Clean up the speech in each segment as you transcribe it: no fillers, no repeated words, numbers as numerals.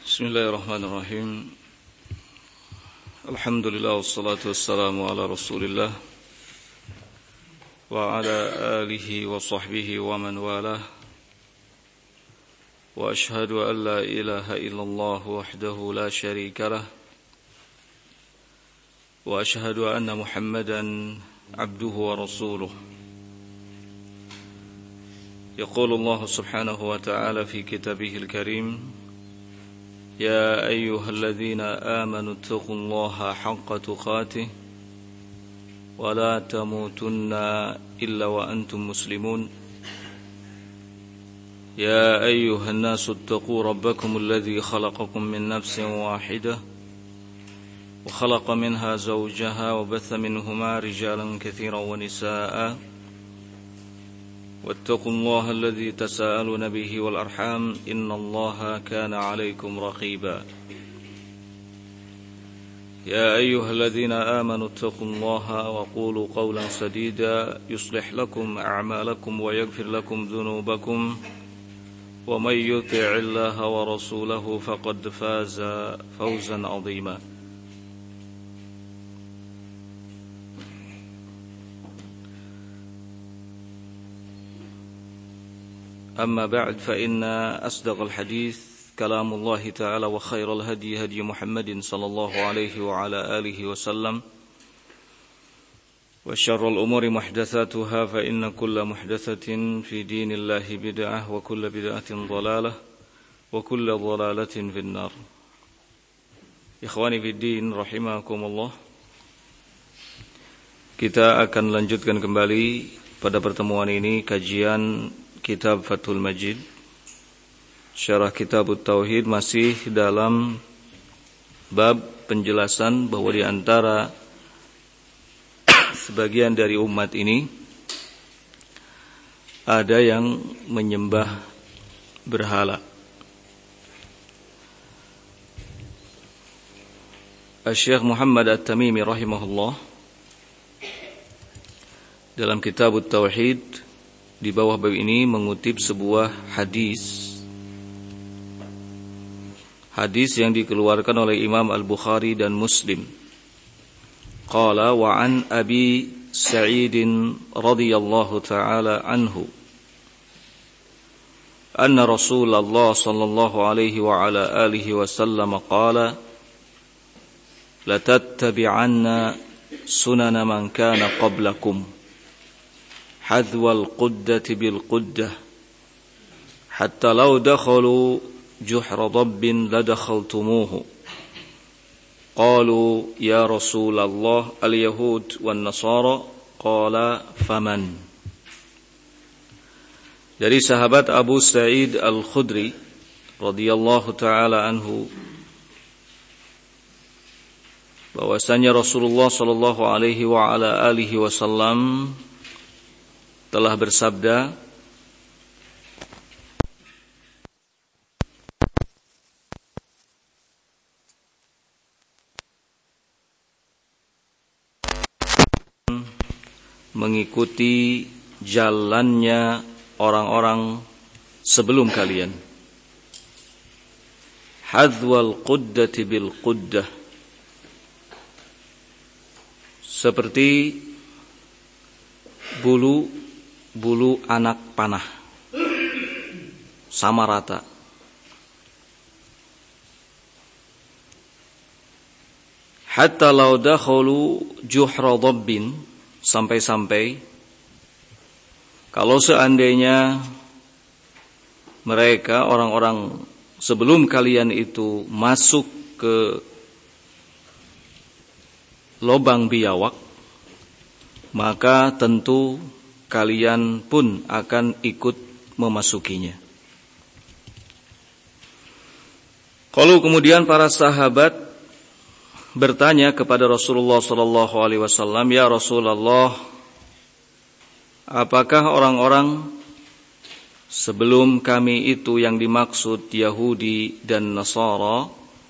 Bismillahirrahmanirrahim. Alhamdulillah wassalatu wassalamu ala Rasulillah wa ala alihi wa sahbihi wa man walah. Wa ashhadu an la ilaha illallah wahdahu la syarika lah. Wa ashhadu anna Muhammadan abduhu wa rasuluh. Yaqulu Allah subhanahu wa ta'ala fi kitabihil karim: يا أيها الذين آمنوا اتقوا الله حق تقاته ولا تموتن إلا وأنتم مسلمون يا أيها الناس اتقوا ربكم الذي خلقكم من نفس واحدة وخلق منها زوجها وبث منهما رجالا كثيرا ونساء واتقوا الله الذي تساءلون به والأرحام إن الله كان عليكم رقيبا يا أيها الذين آمنوا اتقوا الله وقولوا قولا سديدا يصلح لكم أعمالكم ويغفر لكم ذنوبكم ومن يطع الله ورسوله فقد فاز فوزا عظيما. أما بعد فإن أصدق الحديث كلام الله تعالى وخير الهدي هدي محمد صلى الله عليه وعلى آله وسلم وشر الأمور محدثاتها فإن كل محدثة في دين الله بدعة وكل بدعة ضلالة وكل ضلالة في النار. Ikhwani fi din rahimakumullah. Kita akan lanjutkan kembali pada pertemuan ini kajian Kitab Fathul Majid, Syarah Kitab Tauhid, masih dalam bab penjelasan bahwa di antara sebagian dari umat ini ada yang menyembah berhala. Syekh Muhammad At-Tamimi rahimahullah dalam Kitab Tauhid di bawah bab ini mengutip sebuah hadis yang dikeluarkan oleh Imam Al-Bukhari dan Muslim. Qala wa an Abi Sa'id radhiyallahu ta'ala anhu anna Rasulullah sallallahu alaihi wa ala alihi wasallam qala la tattabi'anna sunana man kana qablakum حذو القدة بالقدة حتى لو دخلوا جحر ضب لدخلتموه قالوا يا رسول الله اليهود والنصارى قال فمن. Dari sahabat Abu Sa'id Al-Khudri radhiyallahu taala anhu bahwasanya Rasulullah sallallahu alaihi wa ala alihi wasallam telah bersabda, mengikuti jalannya orang-orang sebelum kalian. Hadzwal quddati bil quddah, seperti bulu anak panah, sama rata. Hatta law dakhalu juhra dhabbin, sampai-sampai kalau seandainya mereka orang-orang sebelum kalian itu masuk ke lubang biawak, maka tentu kalian pun akan ikut memasukinya. Kalau kemudian para sahabat bertanya kepada Rasulullah sallallahu alaihi wasallam, "Ya Rasulullah, apakah orang-orang sebelum kami itu yang dimaksud Yahudi dan Nasara?"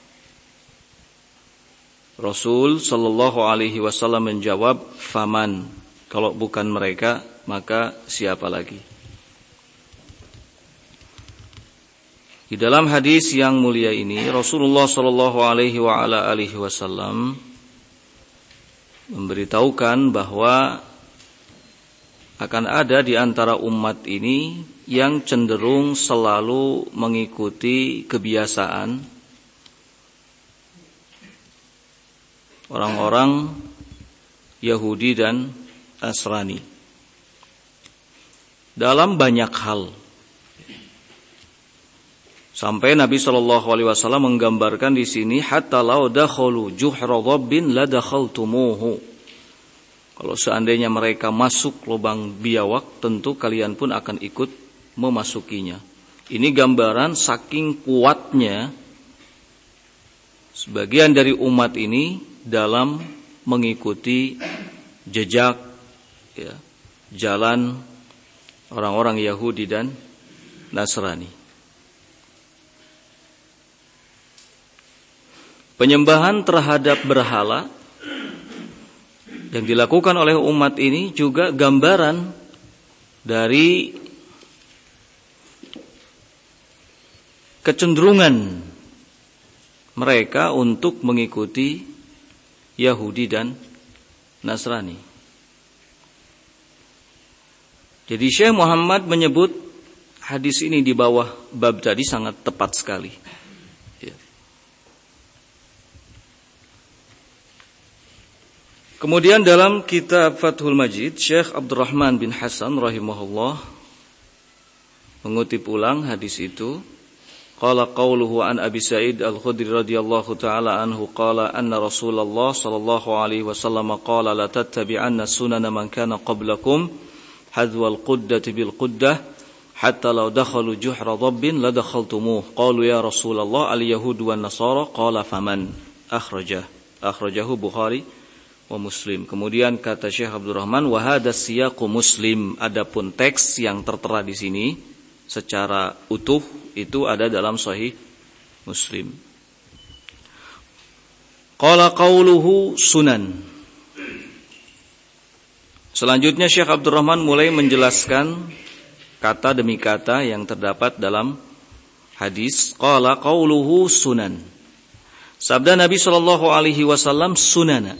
Rasul sallallahu alaihi wasallam menjawab, "Faman." Kalau bukan mereka, maka siapa lagi? Di dalam hadis yang mulia ini Rasulullah sallallahu alaihi wasallam memberitahukan bahwa akan ada di antara umat ini yang cenderung selalu mengikuti kebiasaan orang-orang Yahudi dan Nasrani dalam banyak hal. Sampai Nabi Shallallahu Alaihi Wasallam menggambarkan di sini, hatta lau dakhalu juhra dhabbin la dakhaltumuhu. Kalau seandainya mereka masuk lubang biawak, tentu kalian pun akan ikut memasukinya. Ini gambaran saking kuatnya sebagian dari umat ini dalam mengikuti jejak jalan orang-orang Yahudi dan Nasrani. Penyembahan terhadap berhala yang dilakukan oleh umat ini juga gambaran dari kecenderungan mereka untuk mengikuti Yahudi dan Nasrani. Jadi Syekh Muhammad menyebut hadis ini di bawah bab tadi sangat tepat sekali. Kemudian dalam kitab Fathul Majid, Syekh Abdurrahman bin Hasan rahimahullah mengutip ulang hadis itu. Qala qauluhu an Abi Sa'id Al-Khudri radhiyallahu ta'ala anhu qala anna Rasulullah sallallahu alaihi wasallam qala la tattabi'anna sunana man kana qablakum hadwa al-quddati bil quddah hatta law dakhalu juhra dhabbin la dakhaltumuh. Qalu ya Rasulullah al-yahud wan nasara qala faman akhrajahu Bukhari wa Muslim. Kemudian kata Syekh Abdurrahman, wa hadha siyaqu Muslim. Adapun teks yang tertera di sini secara utuh itu ada dalam Sahih Muslim. Qala qauluhu sunan. Selanjutnya Syekh Abdurrahman mulai menjelaskan kata demi kata yang terdapat dalam hadis. Qala qauluhu sunan. Sabda Nabi sallallahu alaihi wasallam sunana.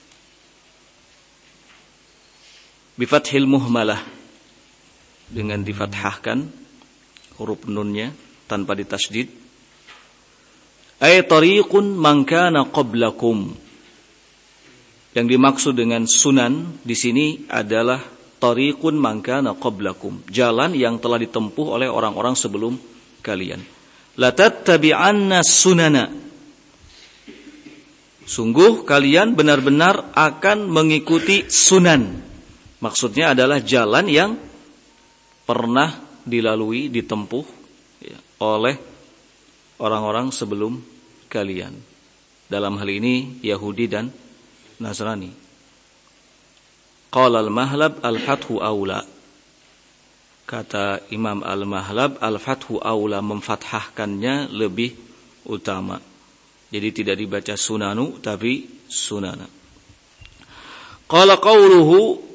Bifathil muhmalah, dengan difathahkan huruf nunnya tanpa ditasydid. Ay tariqun man kana qablakum. Yang dimaksud dengan sunan di sini adalah tariqun man kana qablakum, jalan yang telah ditempuh oleh orang-orang sebelum kalian. La tattabi'anna sunana. Sungguh kalian benar-benar akan mengikuti sunan. Maksudnya adalah jalan yang pernah dilalui, ditempuh oleh orang-orang sebelum kalian. Dalam hal ini Yahudi dan Nasrani. Qala al-Mahlab al-fathu aula. Kata Imam al-Mahlab, al-fathu aula, memfathahkannya lebih utama. Jadi tidak dibaca sunanu tapi sunana. Qala qawluhu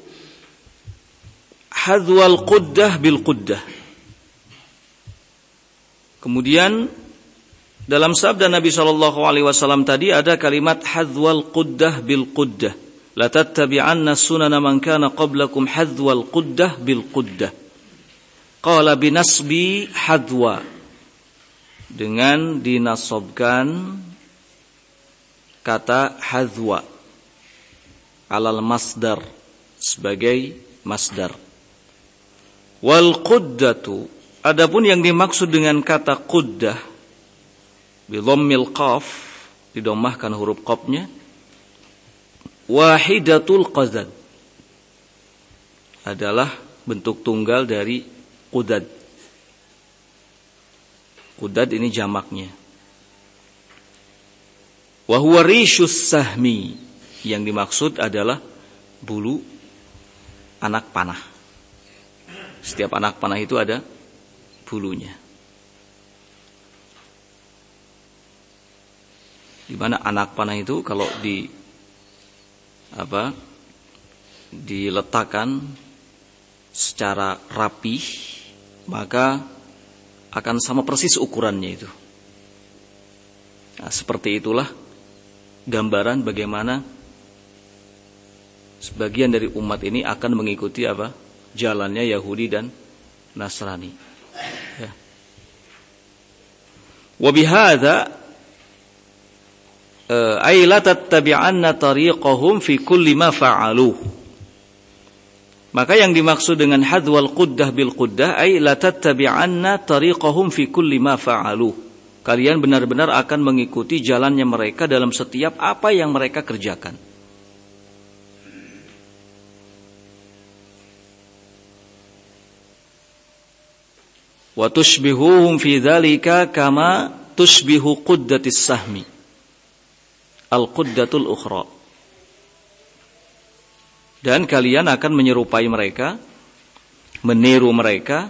hadwal quddah bil quddah. Kemudian dalam sabda Nabi sallallahu alaihi wasallam tadi ada kalimat hadwal quddah bil quddah. La tattabi'anna sunana man kana qablakum hadwal quddah bil quddah. Qala binasbi hadwa, dengan dinasabkan kata hadwa alal masdar sebagai masdar. Wal quddatu, adapun yang dimaksud dengan kata quddah bi dhammil qaf, didomahkan huruf qafnya, wahidatul qazad, adalah bentuk tunggal dari qudad. Qudad ini jamaknya. Wa huwa rishus sahmi, yang dimaksud adalah bulu anak panah. Setiap anak panah itu ada bulunya. Di mana anak panah itu kalau diletakkan secara rapih, maka akan sama persis ukurannya itu. Nah, seperti itulah gambaran bagaimana sebagian dari umat ini akan mengikuti apa? Jalannya Yahudi dan Nasrani. Ya. Wa bihadza ay la tattabi'anna tariqahum fi kulli ma fa'aluh. Maka yang dimaksud dengan hadwal quddah bil quddah ay la tattabi'anna tariqahum fi kulli ma fa'aluh. Kalian benar-benar akan mengikuti jalannya mereka dalam setiap apa yang mereka kerjakan. Wa tushbihuhum fi dzalika kama tushbihu quddatis sahmi al-quddatul ukhra. Dan kalian akan menyerupai mereka, meniru mereka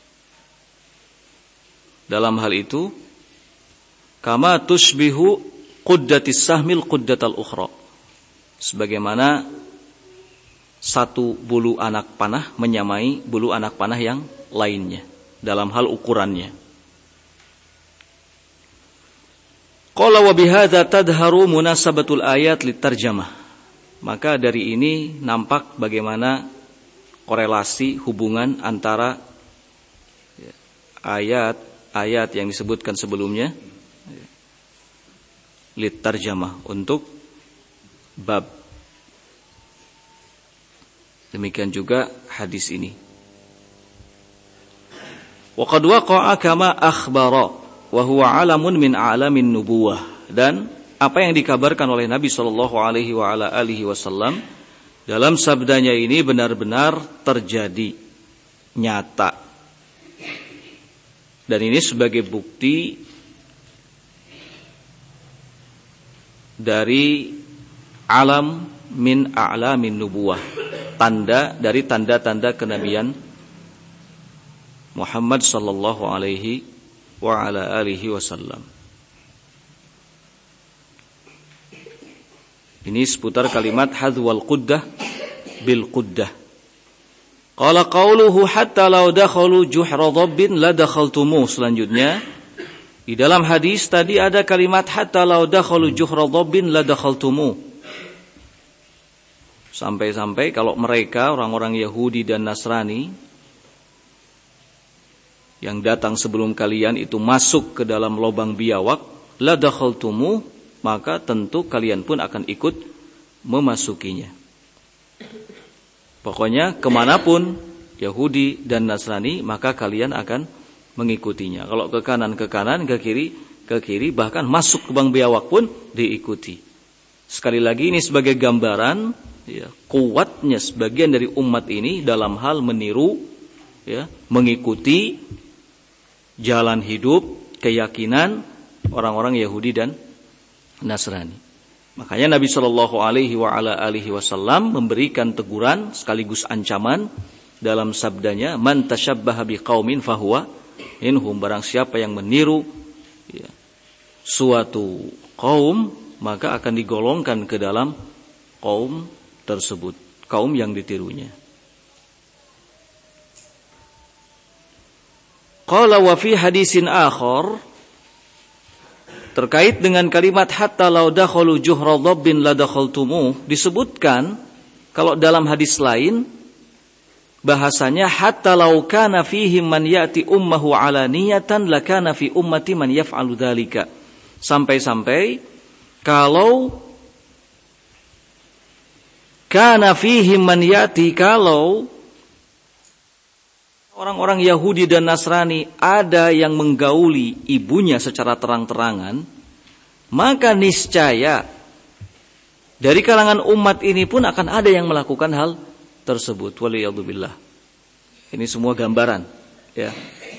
dalam hal itu kama tushbihu quddatis sahmil quddatal ukhra. Sebagaimana satu bulu anak panah menyamai bulu anak panah yang lainnya dalam hal ukurannya. Qala wa bihadza tadharu munasabatul ayat litarjamah. Maka dari ini nampak bagaimana korelasi hubungan antara ayat-ayat yang disebutkan sebelumnya litarjamah untuk bab. Demikian juga hadis ini. Wa qad waqa'a kama akhbara wa huwa 'alamun min a'lamin nubuwah. Dan apa yang dikabarkan oleh Nabi sallallahu alaihi wa ala alihi wasallam dalam sabdanya ini benar-benar terjadi nyata. Dan ini sebagai bukti dari alam min a'lamin nubuwah, tanda dari tanda-tanda kenabian Muhammad sallallahu alaihi wa ala alihi wasallam. Ini seputar kalimat hadwal quddah bil quddah. Qala qauluhu hatta law dakhalu juhra dhabbin la dakhaltumuh. Selanjutnya di dalam hadis tadi ada kalimat hatta law dakhalu juhra dhabbin la dakhaltumuh. Sampai-sampai kalau mereka orang-orang Yahudi dan Nasrani yang datang sebelum kalian itu masuk ke dalam lubang biawak, la dakhaltumu, maka tentu kalian pun akan ikut memasukinya. Pokoknya kemanapun Yahudi dan Nasrani, maka kalian akan mengikutinya. Kalau ke kanan, ke kiri, bahkan masuk ke lubang biawak pun diikuti. Sekali lagi ini sebagai gambaran ya, kuatnya sebagian dari umat ini dalam hal meniru, ya, mengikuti jalan hidup, keyakinan orang-orang Yahudi dan Nasrani. Makanya Nabi Shallallahu Alaihi Wasallam memberikan teguran sekaligus ancaman dalam sabdanya, "Man tashabbaha biqaumin fahuwa minhum." Barang siapa yang meniru ya, suatu kaum, maka akan digolongkan ke dalam kaum tersebut, kaum yang ditirunya. Qala wa fi hadisin akhar, terkait dengan kalimat hatta law dakhalu juhra dhabbin la dakhaltumuh, disebutkan kalau dalam hadis lain bahasanya hatta law kana fihim man ya'ti ummahu alaniyatan lakana fi ummati man yaf'alu dzalika. Sampai-sampai kalau kana fihim man ya'ti, kalau orang-orang Yahudi dan Nasrani ada yang menggauli ibunya secara terang-terangan, maka niscaya dari kalangan umat ini pun akan ada yang melakukan hal tersebut. Waliyadzubillah. Ini semua gambaran, ya.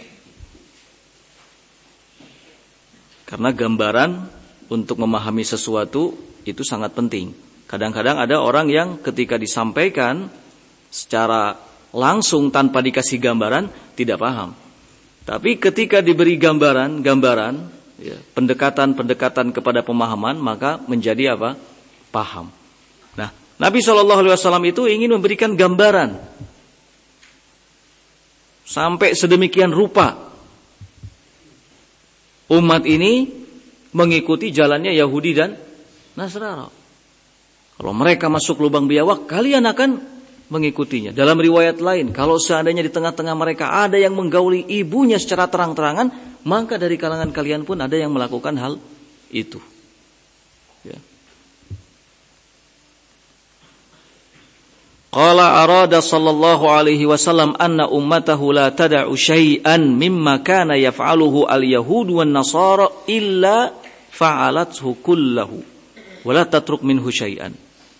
Karena gambaran untuk memahami sesuatu itu sangat penting. Kadang-kadang ada orang yang ketika disampaikan secara langsung tanpa dikasih gambaran tidak paham. Tapi ketika diberi gambaran, ya, pendekatan kepada pemahaman, maka menjadi apa? Paham. Nah, Nabi SAW itu ingin memberikan gambaran sampai sedemikian rupa umat ini mengikuti jalannya Yahudi dan Nasrani. Kalau mereka masuk lubang biawak, kalian akan mengikutinya. Dalam riwayat lain, kalau seandainya di tengah-tengah mereka ada yang menggauli ibunya secara terang-terangan, maka dari kalangan kalian pun ada yang melakukan hal itu. Ya. Qala arada sallallahu alaihi wasallam anna ummatahu la tada'u syai'an mimma kana yaf'aluhu al-yahud wan nasara illa fa'alathu kullahu wa la tatruk minhu syai'an.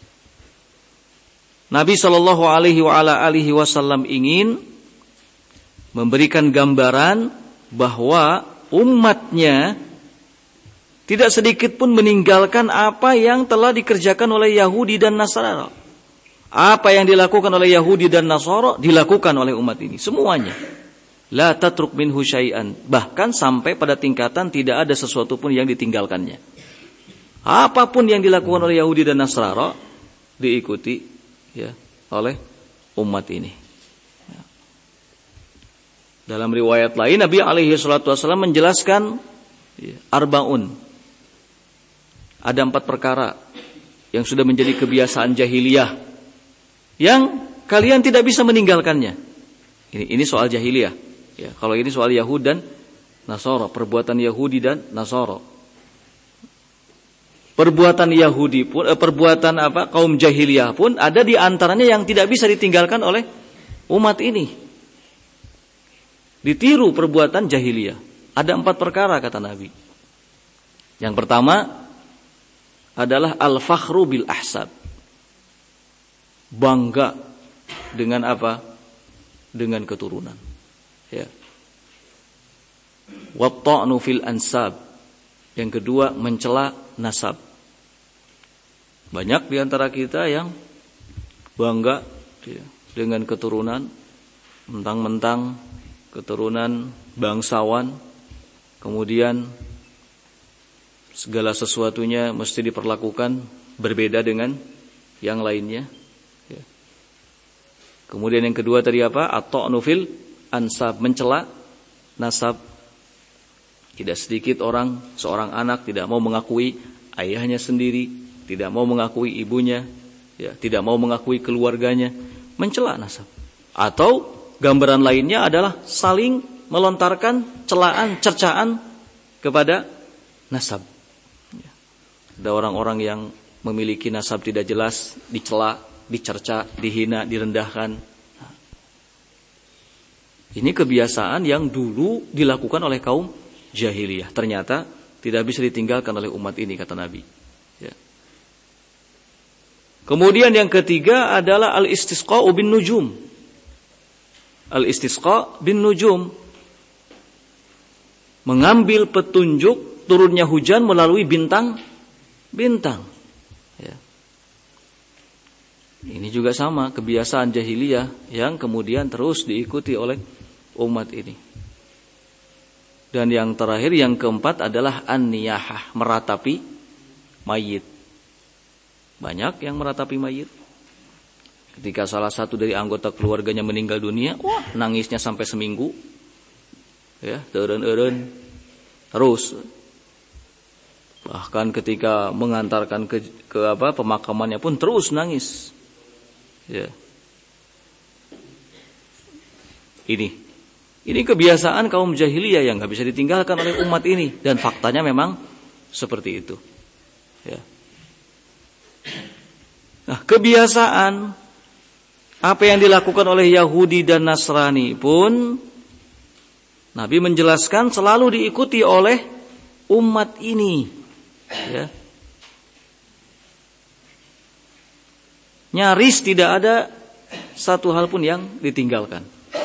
Nabi sallallahu alaihi wa ala alihi wasallam ingin memberikan gambaran bahwa umatnya tidak sedikit pun meninggalkan apa yang telah dikerjakan oleh Yahudi dan Nasara. Apa yang dilakukan oleh Yahudi dan Nasara dilakukan oleh umat ini semuanya. La tatruk minhu syai'an, bahkan sampai pada tingkatan tidak ada sesuatu pun yang ditinggalkannya. Apapun yang dilakukan oleh Yahudi dan Nasara diikuti ya oleh umat ini. Dalam riwayat lain Nabi alaihi salatu wasallam menjelaskan arbaun. Ada 4 perkara yang sudah menjadi kebiasaan jahiliyah yang kalian tidak bisa meninggalkannya. Ini soal jahiliyah. Ya, kalau ini soal Yahudi dan Nasara, perbuatan Yahudi dan Nasara. Perbuatan Yahudi pun, perbuatan kaum jahiliyah pun ada di antaranya yang tidak bisa ditinggalkan oleh umat ini. Ditiru perbuatan jahiliyah. Ada 4 perkara kata Nabi. Yang pertama adalah al-fakhru bil ahsab. Bangga dengan apa? Dengan keturunan. Ya. Wat-ta'nu fil ansab. Yang kedua mencela nasab. Banyak di antara kita yang bangga ya, dengan keturunan, mentang-mentang keturunan bangsawan, kemudian segala sesuatunya mesti diperlakukan berbeda dengan yang lainnya. Kemudian yang kedua tadi apa? At-ta'nu fil ansab, mencela nasab. Tidak sedikit seorang anak tidak mau mengakui ayahnya sendiri, tidak mau mengakui ibunya, ya, tidak mau mengakui keluarganya, mencela nasab. Atau gambaran lainnya adalah saling melontarkan celaan, cercaan kepada nasab. Ya. Ada orang-orang yang memiliki nasab tidak jelas, dicela, dicerca, dihina, direndahkan. Ini kebiasaan yang dulu dilakukan oleh kaum jahiliyah. Ternyata tidak bisa ditinggalkan oleh umat ini kata Nabi. Ya. Kemudian yang ketiga adalah al-istisqa'u bin nujum. Al-istisqa' bin nujum. Mengambil petunjuk turunnya hujan melalui bintang-bintang. Ya. Ini juga sama kebiasaan jahiliyah yang kemudian terus diikuti oleh umat ini. Dan yang terakhir, yang keempat adalah an-niyahah, meratapi mayit. Banyak yang meratapi mayit. Ketika salah satu dari anggota keluarganya meninggal dunia, wah, nangisnya sampai seminggu. Ya, eureun-eureun terus. Bahkan ketika mengantarkan ke pemakamannya pun terus nangis. Ya. Ini kebiasaan kaum jahiliyah yang nggak bisa ditinggalkan oleh umat ini, dan faktanya memang seperti itu. Ya. Nah, kebiasaan apa yang dilakukan oleh Yahudi dan Nasrani pun Nabi menjelaskan selalu diikuti oleh umat ini. Ya. Nyaris tidak ada satu hal pun yang ditinggalkan.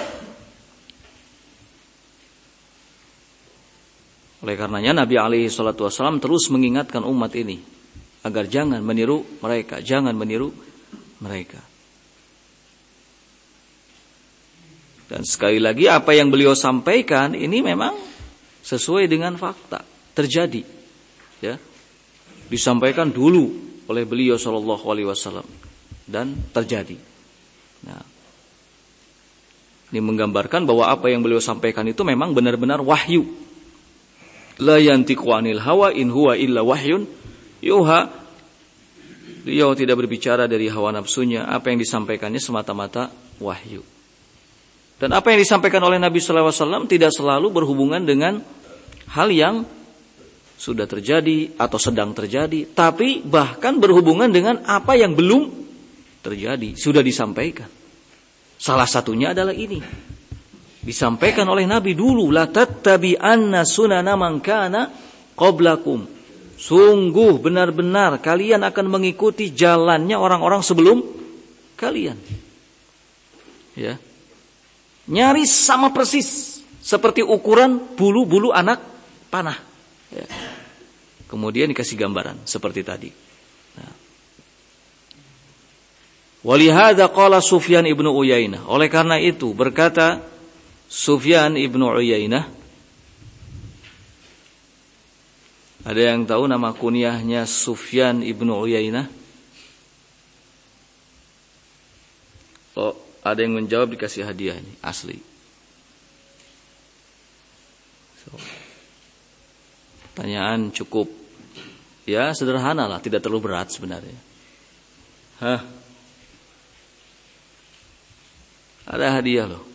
Oleh karenanya Nabi alaihi salatu wasallam terus mengingatkan umat ini agar jangan meniru mereka, Dan sekali lagi apa yang beliau sampaikan ini memang sesuai dengan fakta, terjadi. Ya. Disampaikan dulu oleh beliau sallallahu alaihi wasallam dan terjadi. Nah, ini menggambarkan bahwa apa yang beliau sampaikan itu memang benar-benar wahyu. La yantiqu 'anil hawa in huwa illa wahyun yuha. Beliau tidak berbicara dari hawa nafsunya, apa yang disampaikannya semata-mata wahyu. Dan apa yang disampaikan oleh Nabi sallallahu alaihi wasallam tidak selalu berhubungan dengan hal yang sudah terjadi atau sedang terjadi, tapi bahkan berhubungan dengan apa yang belum terjadi, sudah disampaikan. Salah satunya adalah ini. Disampaikan oleh Nabi dulu, la tattabi'anna sunana man kana qablakum. Sungguh benar-benar kalian akan mengikuti jalannya orang-orang sebelum kalian. Ya. Nyaris sama persis seperti ukuran bulu-bulu anak panah. Ya. Kemudian dikasih gambaran seperti tadi. Nah. Walihada qala Sufyan ibnu Uyainah. Oleh karena itu berkata Sufyan ibnu Uyainah. Ada yang tahu nama kunyahnya Sufyan ibnu Uyainah? Oh, ada yang menjawab dikasih hadiah ini, asli. Pertanyaan cukup, ya sederhana lah, tidak terlalu berat sebenarnya. Ada hadiah loh.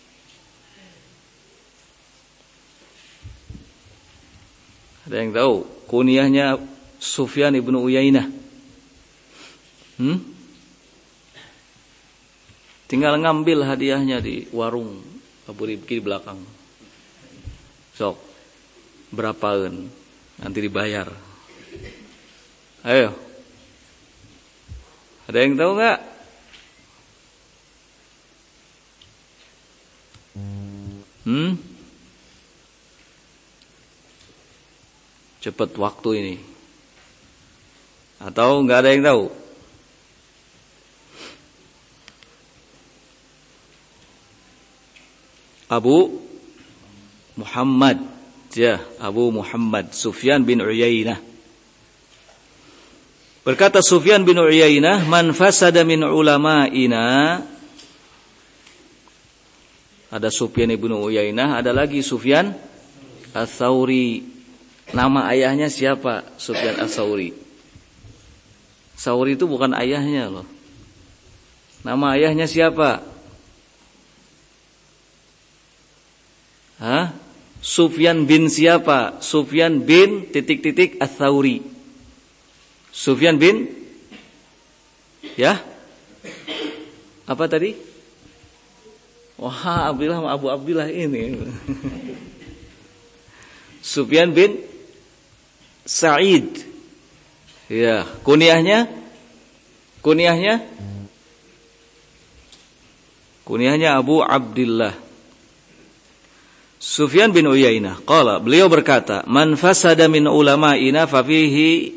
Ada yang tahu kunyahnya Sufyan ibnu Uyainah? Tinggal ngambil hadiahnya di warung Abu Rifki di belakang. Sok, berapaan? Nanti dibayar. Ayo. Ada yang tahu nggak? Cepat waktu ini. Atau nggak ada yang tahu? Abu Muhammad, ya, Abu Muhammad Sufyan bin Uyainah. Berkata Sufyan bin Uyainah, man fasada min ulama'ina. Ada Sufyan bin Uyainah, ada lagi Sufyan Ats-Tsauri. Nama ayahnya siapa? Sufyan Ats-Tsauri. Tsauri itu bukan ayahnya loh. Nama ayahnya siapa? Sufyan bin siapa? Sufyan bin titik-titik Ats-Tsauri. Sufyan bin, ya? Apa tadi? Wah, Abu Abdillah ini. Sufyan bin Sa'id. Ya, kunyahnya Abu Abdillah. Sufyan bin Uyainah qala, beliau berkata, man fasada min ulama'ina fa fihi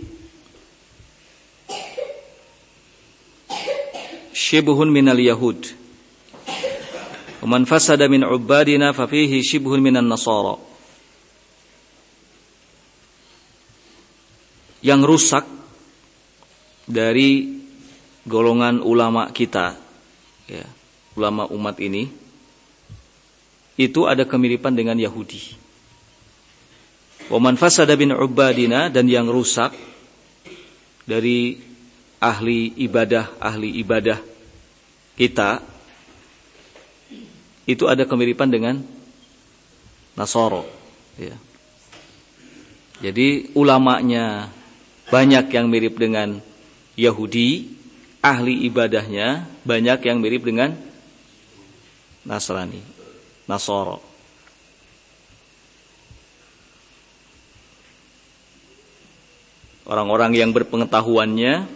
shibhun minal yahud. Wa man fasada min ubadina fa fihi shibhun minan nasara. Yang rusak dari golongan ulama kita, ya, ulama umat ini, itu ada kemiripan dengan Yahudi. Wa man fasada bin ubadina, dan yang rusak dari ahli ibadah kita, itu ada kemiripan dengan Nasara, ya. Jadi ulamanya banyak yang mirip dengan Yahudi, ahli ibadahnya banyak yang mirip dengan Nasrani, Nasara. Orang-orang yang berpengetahuannya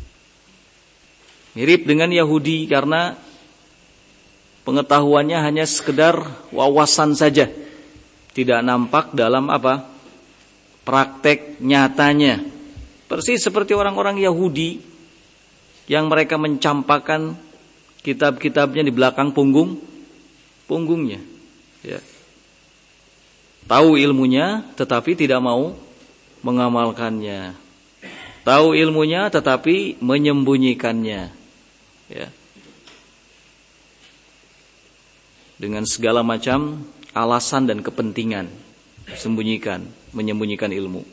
mirip dengan Yahudi karena pengetahuannya hanya sekedar wawasan saja, tidak nampak dalam praktek nyatanya. Persis seperti orang-orang Yahudi yang mereka mencampakkan kitab-kitabnya di belakang punggungnya. Ya. Tahu ilmunya tetapi tidak mau mengamalkannya. Tahu ilmunya tetapi menyembunyikannya. Ya. Dengan segala macam alasan dan kepentingan. menyembunyikan ilmu.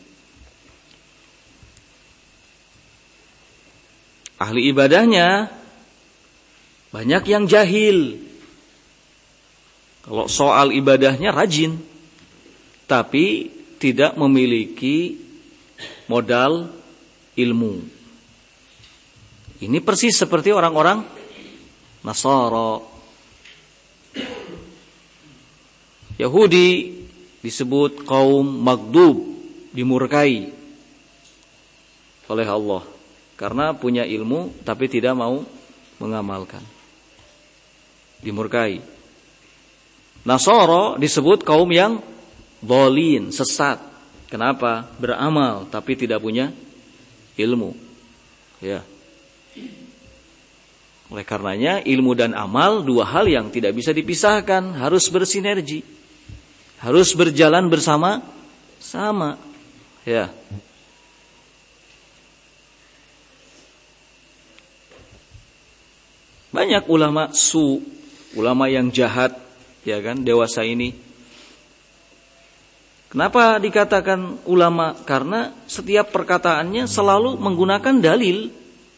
Ahli ibadahnya banyak yang jahil. Kalau soal ibadahnya rajin, tapi tidak memiliki modal ilmu. Ini persis seperti orang-orang Nasara. Yahudi disebut kaum maghdub, dimurkai oleh Allah karena punya ilmu tapi tidak mau mengamalkan. Dimurkai. Nasara disebut kaum yang dhalin, sesat. Kenapa? Beramal tapi tidak punya ilmu. Ya. Oleh karenanya ilmu dan amal dua hal yang tidak bisa dipisahkan, harus bersinergi. Harus berjalan bersama-sama. Ya. Banyak ulama ulama yang jahat, ya kan, dewasa ini. Kenapa dikatakan ulama? Karena setiap perkataannya selalu menggunakan dalil,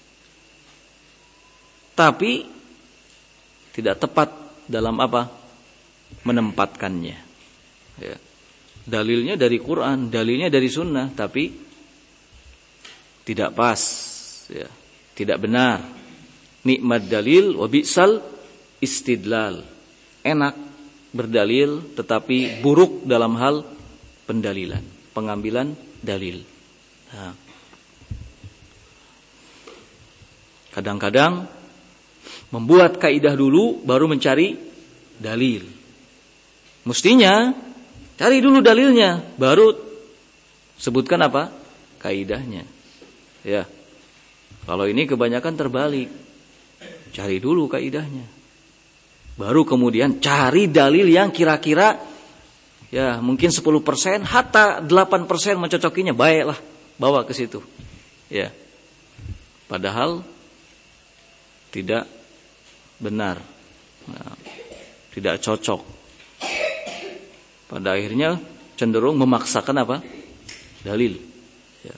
tapi tidak tepat dalam apa? Menempatkannya. Ya. Dalilnya dari Quran, dalilnya dari Sunnah, tapi tidak pas, ya. Tidak benar. Nikmat dalil wa bi'sal istidlal. Enak berdalil, tetapi buruk dalam hal pendalilan, pengambilan dalil. Nah. Kadang-kadang membuat kaidah dulu, baru mencari dalil. Mestinya cari dulu dalilnya, baru sebutkan apa? Kaidahnya. Ya. Kalau ini kebanyakan terbalik. Cari dulu kaidahnya. Baru kemudian cari dalil yang kira-kira ya mungkin 10%, hatta 8% mencocokinya, baiklah, bawa ke situ. Ya. Padahal tidak benar. Nah, tidak cocok. Pada akhirnya cenderung memaksakan apa? Dalil. Ya.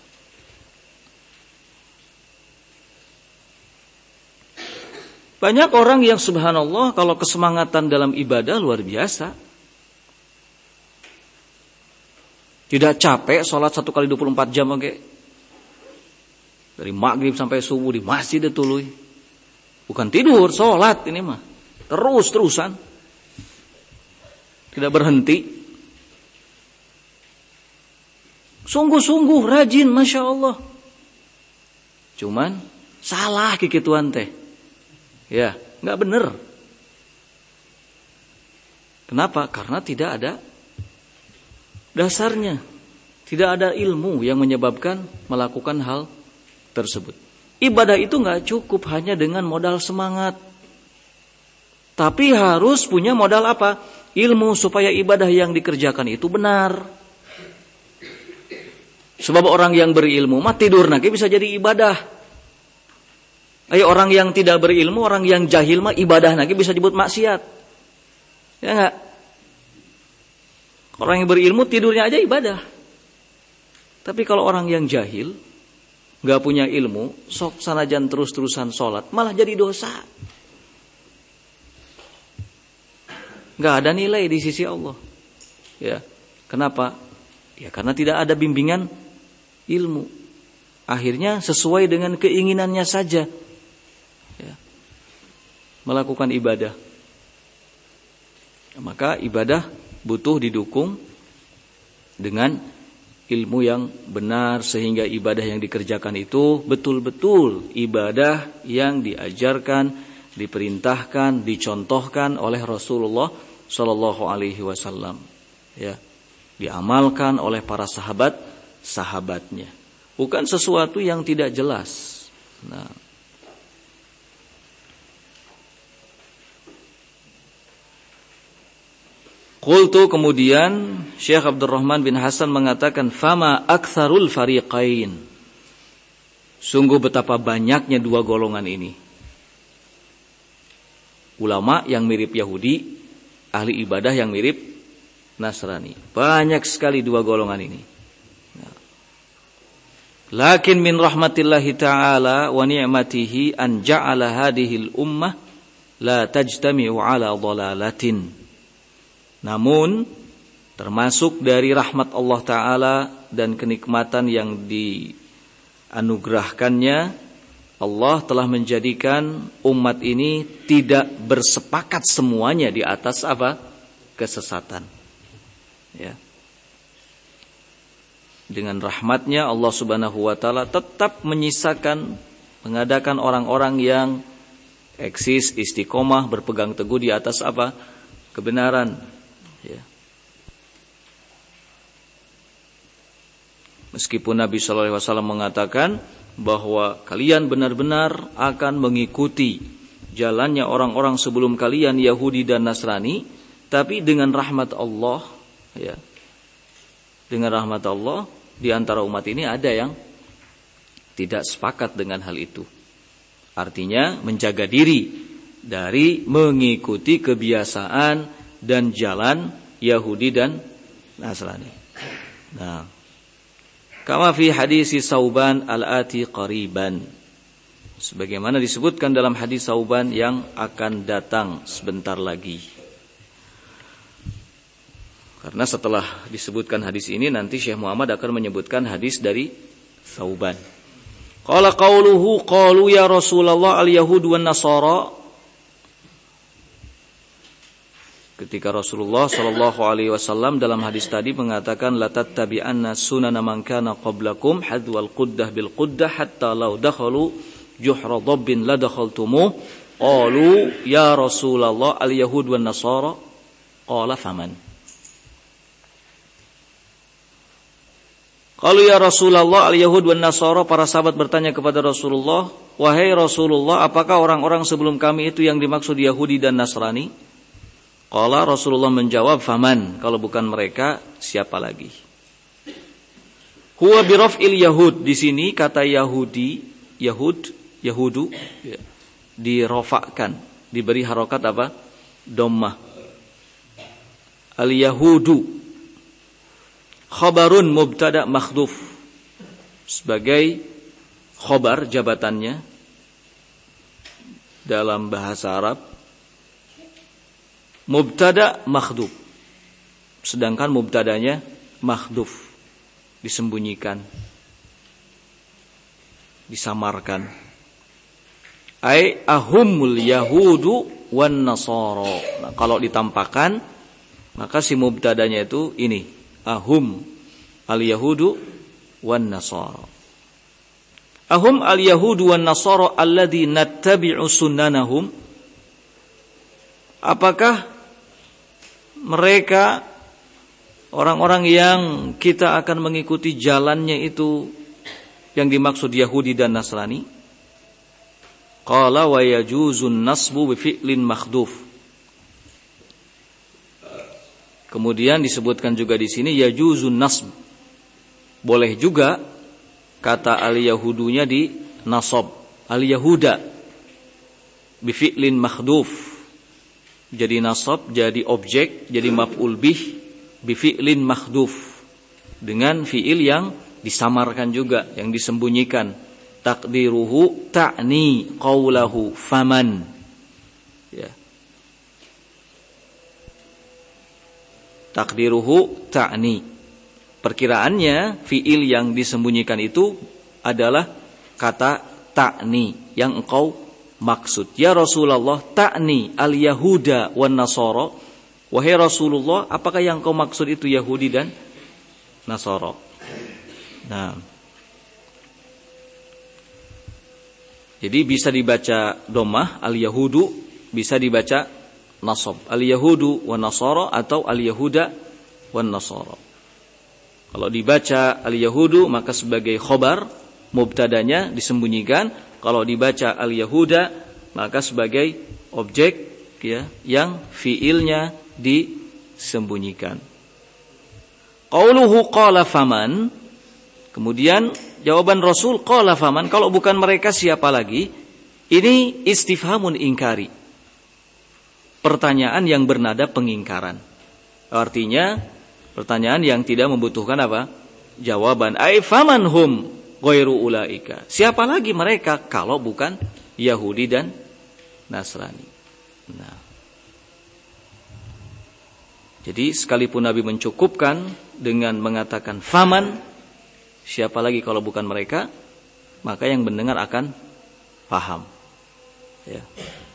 Banyak orang yang subhanallah kalau kesemangatan dalam ibadah luar biasa. Tidak capek sholat 1 kali 24 jam oke. Dari maghrib sampai subuh di masjid tuluy. Bukan tidur, sholat ini mah. Terus-terusan. Tidak berhenti. Sungguh-sungguh rajin, Masya Allah. Cuman salah kikituan teh. Ya, gak bener. Kenapa? Karena tidak ada dasarnya. Tidak ada ilmu yang menyebabkan melakukan hal tersebut. Ibadah itu gak cukup hanya dengan modal semangat. Tapi harus punya modal apa? Ilmu supaya ibadah yang dikerjakan itu benar. Sebab orang yang berilmu mah tidur nanti bisa jadi ibadah. Ayo orang yang tidak berilmu, orang yang jahil mah ibadah nanti bisa disebut maksiat. Ya enggak? Orang yang berilmu tidurnya aja ibadah. Tapi kalau orang yang jahil, enggak punya ilmu, sok sanajan terus-terusan sholat, malah jadi dosa. Enggak ada nilai di sisi Allah. Ya. Kenapa? Ya karena tidak ada bimbingan ilmu. Akhirnya sesuai dengan keinginannya saja. Ya. Melakukan ibadah. Maka ibadah butuh didukung dengan ilmu yang benar sehingga ibadah yang dikerjakan itu betul-betul ibadah yang diajarkan, diperintahkan, dicontohkan oleh Rasulullah Shallallahu Alaihi Wasallam. Ya. Diamalkan oleh para sahabatnya, bukan sesuatu yang tidak jelas. Nah, qultu kemudian Syekh Abdurrahman bin Hasan mengatakan, fama aktsarul fariqain. Sungguh betapa banyaknya dua golongan ini. Ulama yang mirip Yahudi, ahli ibadah yang mirip Nasrani. Banyak sekali dua golongan ini. Lakin min rahmatillahi ta'ala wa ni'matihi an ja'ala hadhil ummah la tajtami'u ala dhalalatin. Namun termasuk dari rahmat Allah Ta'ala dan kenikmatan yang dianugerahkannya, Allah telah menjadikan umat ini tidak bersepakat semuanya di atas apa? Kesesatan. Ya. Dengan rahmatnya Allah Subhanahu wa Ta'ala tetap menyisakan, mengadakan orang-orang yang eksis, istiqomah, berpegang teguh di atas apa? Kebenaran. Ya. Meskipun Nabi SAW mengatakan bahwa kalian benar-benar akan mengikuti jalannya orang-orang sebelum kalian, Yahudi dan Nasrani, tapi dengan rahmat Allah, ya, dengan rahmat Allah, di antara umat ini ada yang tidak sepakat dengan hal itu. Artinya menjaga diri dari mengikuti kebiasaan dan jalan Yahudi dan Nasrani. Nah, kama fi hadis Sauban al-ati qariban, sebagaimana disebutkan dalam hadis Sauban yang akan datang sebentar lagi. Karena setelah disebutkan hadis ini, nanti Syekh Muhammad akan menyebutkan hadis dari Sauban. Qala qauluhu qalu ya Rasulullah al-yahud wan nasara. Ketika Rasulullah sallallahu alaihi wasallam dalam hadis tadi mengatakan la tattabi'anna sunana man kana qablakum hadwal quddah bil quddah hatta law dakhalu juhra dabbin la dakhaltumuh. Qalu ya Rasulullah al-yahud wan nasara. Qala faman. Kalau ya Rasulullah al-Yahud wan Nasara, para sahabat bertanya kepada Rasulullah, wahai Rasulullah, apakah orang-orang sebelum kami itu yang dimaksud Yahudi dan Nasrani? Qala, Rasulullah menjawab, faman, kalau bukan mereka siapa lagi? Huwa biraf'il Yahud, di sini kata Yahudi, Yahudu ya, dirofakkan, diberi harokat apa? Dhammah. Al-Yahudu khabarun mubtada makhdhuf, sebagai khabar jabatannya dalam bahasa Arab mubtada makhdhuf, sedangkan mubtadanya makhdhuf, disembunyikan, disamarkan. Ai ahumul yahudu wan nasara. Nah, kalau ditampakkan maka si mubtadanya itu ini, ahum al-yahudu wan nasara. Ahum al-yahudu wan nasara alladzi nattabi'u sunnanahum. Apakah mereka orang-orang yang kita akan mengikuti jalannya itu yang dimaksud Yahudi dan Nasrani? Qala wa yajuzun nasbu bi fi'lin makhdhuf. Kemudian disebutkan juga di sini yajuzun nasb. Boleh juga kata al-yahudunya di nasab. Al-yahuda bi fi'lin makhdhuf. Jadi nasab, jadi objek, jadi maf'ul bih bi fi'lin makhdhuf. Dengan fi'il yang disamarkan juga, yang disembunyikan. Taqdiruhu ta'ni qawlahu faman. Ya. Takdiruhu ta'ni. Perkiraannya fiil yang disembunyikan itu adalah kata ta'ni, yang engkau maksud. Ya Rasulullah, ta'ni al-yahuda wan nasara. Wahai Rasulullah, apakah yang engkau maksud itu Yahudi dan Nasara? Nah, jadi bisa dibaca dhammah al-yahudu, bisa dibaca nasab, al-yahudu wan nasara atau al-yahuda wan nasara. Kalau dibaca al-yahudu maka sebagai khobar, mubtadanya disembunyikan. Kalau dibaca al-yahuda maka sebagai objek, ya, yang fiilnya disembunyikan. Qauluhu qala faman. Kemudian jawaban Rasul qala faman, kalau bukan mereka siapa lagi? Ini istifhamun ingkari, pertanyaan yang bernada pengingkaran. Artinya Pertanyaan yang tidak membutuhkan apa? Jawaban. Ai faman hum ghairu ulaika. Siapa lagi mereka kalau bukan Yahudi dan Nasrani? Nah. Jadi sekalipun Nabi mencukupkan dengan mengatakan faman, siapa lagi kalau bukan mereka, maka yang mendengar akan paham. Ya.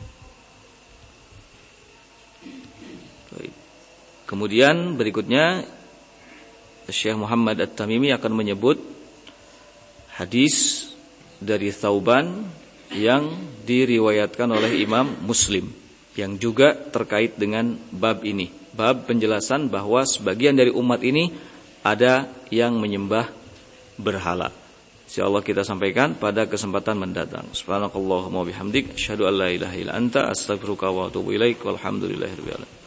Kemudian berikutnya Syekh Muhammad At-Tamimi akan menyebut hadis dari Thauban yang diriwayatkan oleh Imam Muslim yang juga terkait dengan bab ini. Bab penjelasan bahwa sebagian dari umat ini ada yang menyembah berhala. Insyaallah kita sampaikan pada kesempatan mendatang. Subhanakallahumma wa bihamdik asyhadu an la ilaha illa anta astaghfiruka wa atubu ilaik walhamdulillahirabbil alamin.